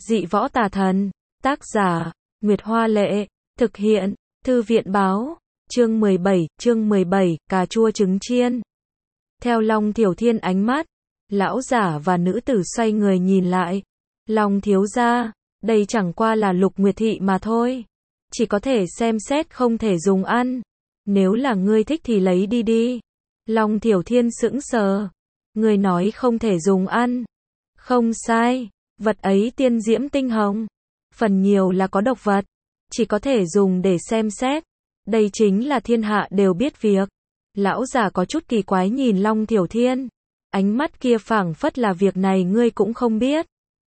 Dị võ tà thần. Tác giả, Nguyệt Hoa Lệ. Thực hiện, Thư viện báo. Chương 17, cà chua trứng chiên. Theo Long Thiểu Thiên ánh mắt, lão giả và nữ tử xoay người nhìn lại. Long thiếu gia, đây chẳng qua là Lục Nguyệt thị mà thôi. Chỉ có thể xem xét không thể dùng ăn. Nếu là ngươi thích thì lấy đi đi. Long Thiểu Thiên sững sờ. Ngươi nói không thể dùng ăn. Không sai, vật ấy tiên diễm tinh hồng. Phần nhiều là có độc vật. Chỉ có thể dùng để xem xét. Đây chính là thiên hạ đều biết việc. Lão già có chút kỳ quái nhìn Long Thiểu Thiên. Ánh mắt kia phảng phất là việc này ngươi cũng không biết.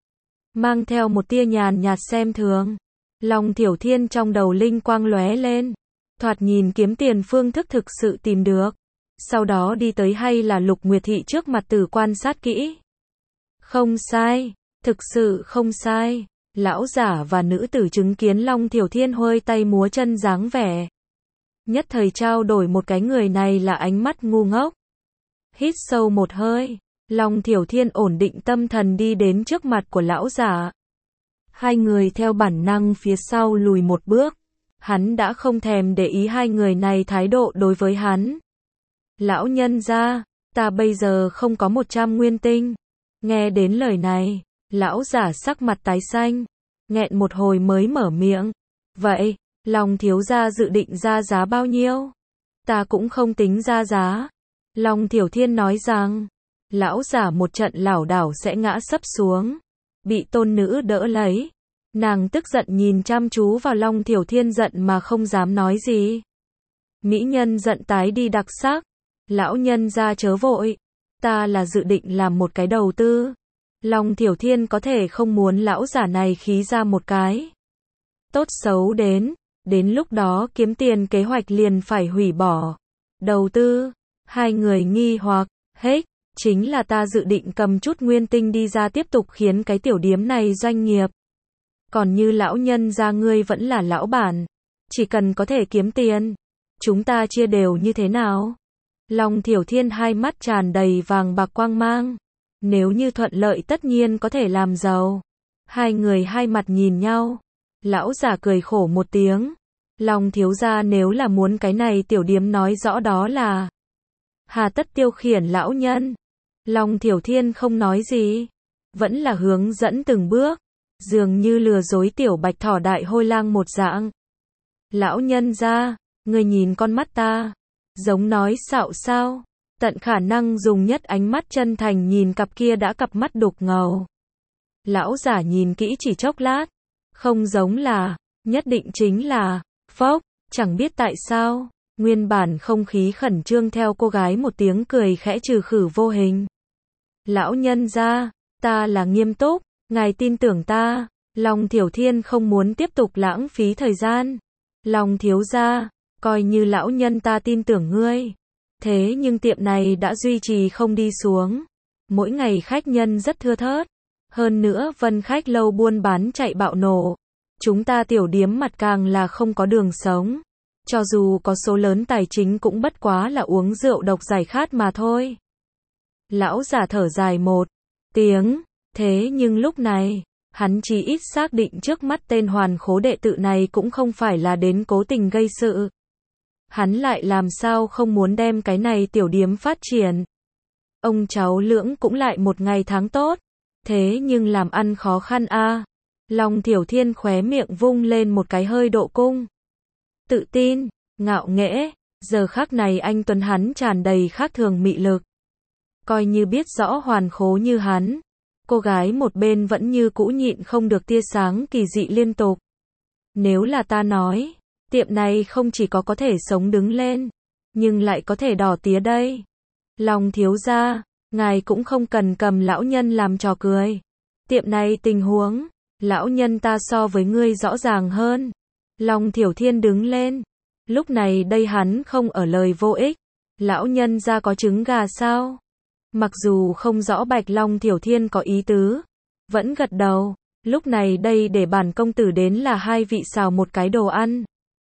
Mang theo một tia nhàn nhạt xem thường. Long Thiểu Thiên trong đầu linh quang lóe lên. Thoạt nhìn kiếm tiền phương thức thực sự tìm được. Sau đó đi tới hay là Lục Nguyệt thị trước mặt tử quan sát kỹ. Không sai, thực sự không sai. Lão giả và nữ tử chứng kiến Long Thiểu Thiên huôi tay múa chân dáng vẻ. Nhất thời trao đổi một cái người này là ánh mắt ngu ngốc. Hít sâu một hơi, Long Thiểu Thiên ổn định tâm thần đi đến trước mặt của lão giả. Hai người theo bản năng phía sau lùi một bước. Hắn đã không thèm để ý hai người này thái độ đối với hắn. Lão nhân gia, ta bây giờ không có 100 nguyên tinh. Nghe đến lời này, lão giả sắc mặt tái xanh, nghẹn một hồi mới mở miệng. Vậy, Long thiếu gia dự định ra giá bao nhiêu? Ta cũng không tính ra giá. Long Thiểu Thiên nói rằng, lão giả một trận lảo đảo sẽ ngã sấp xuống. Bị tôn nữ đỡ lấy. Nàng tức giận nhìn chăm chú vào Long Thiểu Thiên giận mà không dám nói gì. Mỹ nhân giận tái đi đặc sắc. Lão nhân gia chớ vội. Ta là dự định làm một cái đầu tư. Long Thiểu Thiên có thể không muốn lão giả này khí ra một cái. Tốt xấu đến lúc đó kiếm tiền kế hoạch liền phải hủy bỏ. Đầu tư, hai người nghi hoặc, hết, chính là ta dự định cầm chút nguyên tinh đi ra tiếp tục khiến cái tiểu điếm này doanh nghiệp. Còn như lão nhân gia ngươi vẫn là lão bản, chỉ cần có thể kiếm tiền, chúng ta chia đều như thế nào? Long Thiểu Thiên hai mắt tràn đầy vàng bạc quang mang. Nếu như thuận lợi tất nhiên có thể làm giàu. Hai người hai mặt nhìn nhau. Lão giả cười khổ một tiếng. Long thiếu gia nếu là muốn cái này tiểu điếm nói rõ đó là. Hà tất tiêu khiển lão nhân. Long Thiểu Thiên không nói gì. Vẫn là hướng dẫn từng bước. Dường như lừa dối tiểu bạch thỏ đại hôi lang một dạng. Lão nhân gia, người nhìn con mắt ta. Giống nói xạo sao? Tận khả năng dùng nhất ánh mắt chân thành nhìn cặp kia đã cặp mắt đục ngầu. Lão giả nhìn kỹ chỉ chốc lát. Không giống là, nhất định chính là, phốc, chẳng biết tại sao. Nguyên bản không khí khẩn trương theo cô gái một tiếng cười khẽ trừ khử vô hình. Lão nhân gia, ta là nghiêm túc, ngài tin tưởng ta. Long Thiểu Thiên không muốn tiếp tục lãng phí thời gian. Long thiếu gia, coi như lão nhân ta tin tưởng ngươi. Thế nhưng tiệm này đã duy trì không đi xuống. Mỗi ngày khách nhân rất thưa thớt. Hơn nữa Vân Khách lâu buôn bán chạy bạo nổ. Chúng ta tiểu điếm mặt càng là không có đường sống. Cho dù có số lớn tài chính cũng bất quá là uống rượu độc giải khát mà thôi. Lão giả thở dài một tiếng. Thế nhưng lúc này, hắn chỉ ít xác định trước mắt tên hoàn khố đệ tử này cũng không phải là đến cố tình gây sự. Hắn lại làm sao không muốn đem cái này tiểu điếm phát triển. Ông cháu lưỡng cũng lại một ngày tháng tốt. Thế nhưng làm ăn khó khăn a. Long Thiểu Thiên khóe miệng vung lên một cái hơi độ cung. Tự tin, ngạo nghễ, giờ khắc này anh tuấn hắn tràn đầy khác thường mị lực. Coi như biết rõ hoàn khố như hắn. Cô gái một bên vẫn như cũ nhịn không được tia sáng kỳ dị liên tục. Nếu là ta nói, tiệm này không chỉ có thể sống đứng lên, nhưng lại có thể đỏ tía đây. Long thiếu gia, ngài cũng không cần cầm lão nhân làm trò cười. Tiệm này tình huống, lão nhân ta so với ngươi rõ ràng hơn. Long Thiểu Thiên đứng lên. Lúc này đây hắn không ở lời vô ích. Lão nhân gia có trứng gà sao? Mặc dù không rõ Bạch Long Thiểu Thiên có ý tứ, vẫn gật đầu. Lúc này đây để bản công tử đến là hai vị xào một cái đồ ăn.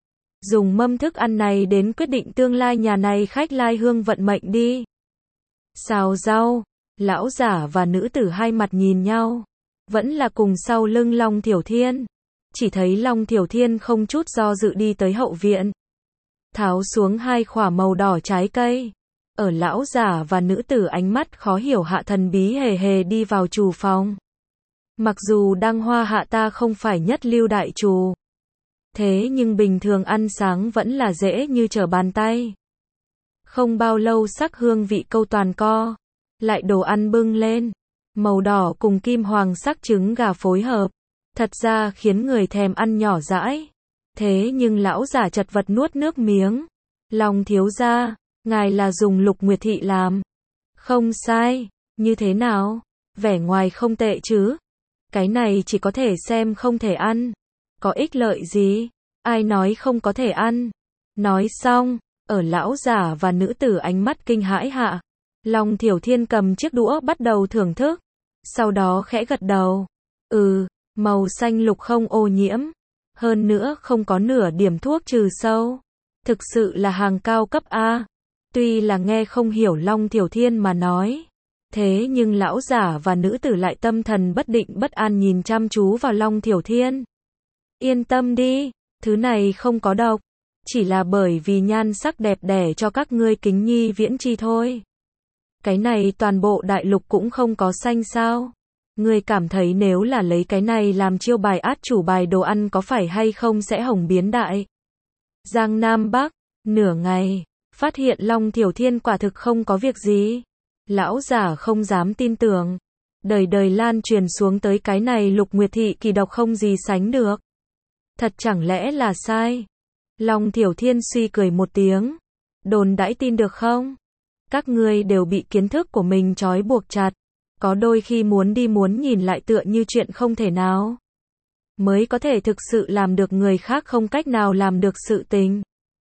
Dùng mâm thức ăn này đến quyết định tương lai nhà này khách lai hương vận mệnh đi. Xào rau, lão giả và nữ tử hai mặt nhìn nhau. vẫn là cùng sau lưng Long Thiểu Thiên. Chỉ thấy Long Thiểu Thiên không chút do dự đi tới hậu viện. Tháo xuống 2 khỏa màu đỏ trái cây. Ở lão giả và nữ tử ánh mắt khó hiểu hạ thần bí hề hề đi vào trù phòng. Mặc dù Đăng Hoa hạ ta không phải nhất lưu đại trù. Thế nhưng bình thường ăn sáng vẫn là dễ như trở bàn tay. Không bao lâu sắc hương vị câu toàn co. Lại đồ ăn bưng lên. Màu đỏ cùng kim hoàng sắc trứng gà phối hợp. Thật ra khiến người thèm ăn nhỏ dãi. Thế nhưng lão giả chật vật nuốt nước miếng. Long thiếu gia, ngài là dùng Lục Nguyệt Thị làm. Không sai, như thế nào? Vẻ ngoài không tệ chứ. Cái này chỉ có thể xem không thể ăn. Có ích lợi gì? Ai nói không có thể ăn? Nói xong, ở lão giả và nữ tử ánh mắt kinh hãi hạ. Long Thiểu Thiên cầm chiếc đũa bắt đầu thưởng thức. Sau đó khẽ gật đầu. Màu xanh lục không ô nhiễm. Hơn nữa không có nửa điểm thuốc trừ sâu. Thực sự là hàng cao cấp A. Tuy là nghe không hiểu Long Thiểu Thiên mà nói. Thế nhưng lão giả và nữ tử lại tâm thần bất định bất an nhìn chăm chú vào Long Thiểu Thiên. Yên tâm đi, thứ này không có độc. Chỉ là bởi vì nhan sắc đẹp đẽ cho các ngươi kính nhi viễn chi thôi. Cái này toàn bộ đại lục cũng không có xanh sao. Ngươi cảm thấy nếu là lấy cái này làm chiêu bài át chủ bài đồ ăn có phải hay không sẽ hồng biến đại. Giang Nam Bắc, nửa ngày, phát hiện Long Thiểu Thiên quả thực không có việc gì. Lão giả không dám tin tưởng. Đời đời lan truyền xuống tới cái này Lục Nguyệt Thị kỳ độc không gì sánh được. Thật chẳng lẽ là sai? Long Thiểu Thiên suy cười một tiếng. Đồn đãi tin được không? Các ngươi đều bị kiến thức của mình trói buộc chặt. Có đôi khi muốn đi muốn nhìn lại tựa như chuyện không thể nào. Mới có thể thực sự làm được người khác không cách nào làm được sự tình.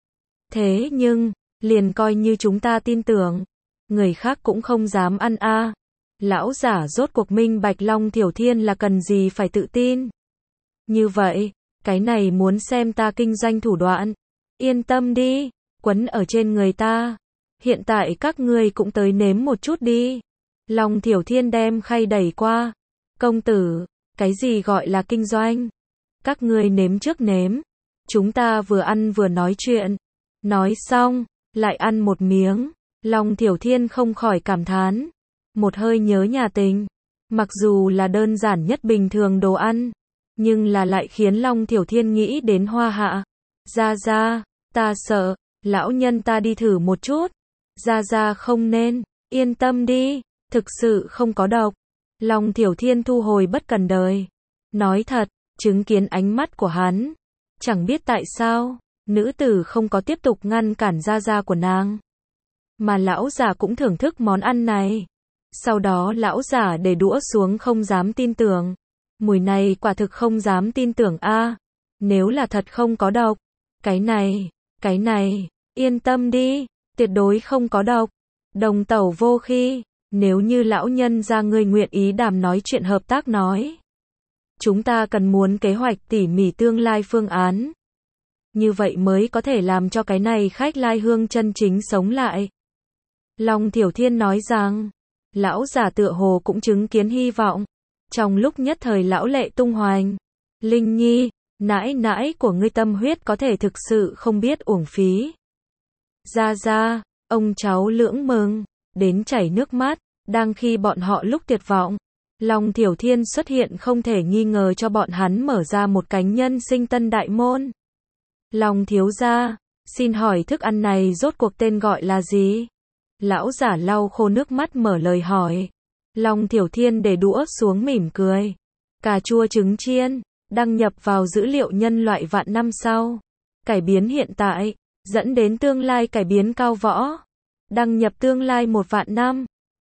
Thế nhưng, liền coi như chúng ta tin tưởng. Người khác cũng không dám ăn a. Lão giả rốt cuộc minh bạch Long Thiểu Thiên là cần gì phải tự tin. Như vậy, cái này muốn xem ta kinh doanh thủ đoạn. Yên tâm đi, quấn ở trên người ta. Hiện tại các ngươi cũng tới nếm một chút đi. Long Thiểu Thiên đem khay đẩy qua. Công tử, cái gì gọi là kinh doanh? Các ngươi nếm trước nếm. Chúng ta vừa ăn vừa nói chuyện. Nói xong, lại ăn một miếng. Long Thiểu Thiên không khỏi cảm thán. Một hơi nhớ nhà tình. Mặc dù là đơn giản nhất bình thường đồ ăn. Nhưng là lại khiến Long Thiểu Thiên nghĩ đến Hoa Hạ. Ra, ta sợ. Lão nhân ta đi thử một chút. Ra không nên. Yên tâm đi. Thực sự không có độc. Long Thiểu Thiên thu hồi bất cần đời. Nói thật, chứng kiến ánh mắt của hắn. Chẳng biết tại sao, nữ tử không có tiếp tục ngăn cản Ra của nàng. Mà lão giả cũng thưởng thức món ăn này. Sau đó lão giả để đũa xuống không dám tin tưởng. Mùi này quả thực không dám tin tưởng a. Nếu là thật không có độc. Cái này, yên tâm đi, tuyệt đối không có độc. Đồng tẩu vô khi. Nếu như lão nhân gia ngươi nguyện ý đàm nói chuyện hợp tác nói. Chúng ta cần muốn kế hoạch tỉ mỉ tương lai phương án. Như vậy mới có thể làm cho cái này khách lai hương chân chính sống lại. Long Thiểu Thiên nói rằng, lão giả tựa hồ cũng chứng kiến hy vọng. Trong lúc nhất thời lão lệ tung hoành. Linh Nhi, nãi nãi của ngươi tâm huyết có thể thực sự không biết uổng phí. Ra, ông cháu lưỡng mừng, đến chảy nước mắt. Đang khi bọn họ lúc tuyệt vọng, Long Thiểu Thiên xuất hiện không thể nghi ngờ cho bọn hắn mở ra một cánh nhân sinh tân đại môn. Long thiếu gia, xin hỏi thức ăn này rốt cuộc tên gọi là gì? Lão giả lau khô nước mắt mở lời hỏi. Long Thiểu Thiên để đũa xuống mỉm cười. Cà chua trứng chiên, đăng nhập vào dữ liệu nhân loại vạn năm sau. Cải biến hiện tại, dẫn đến tương lai cải biến cao võ. Đăng nhập tương lai 1 vạn năm.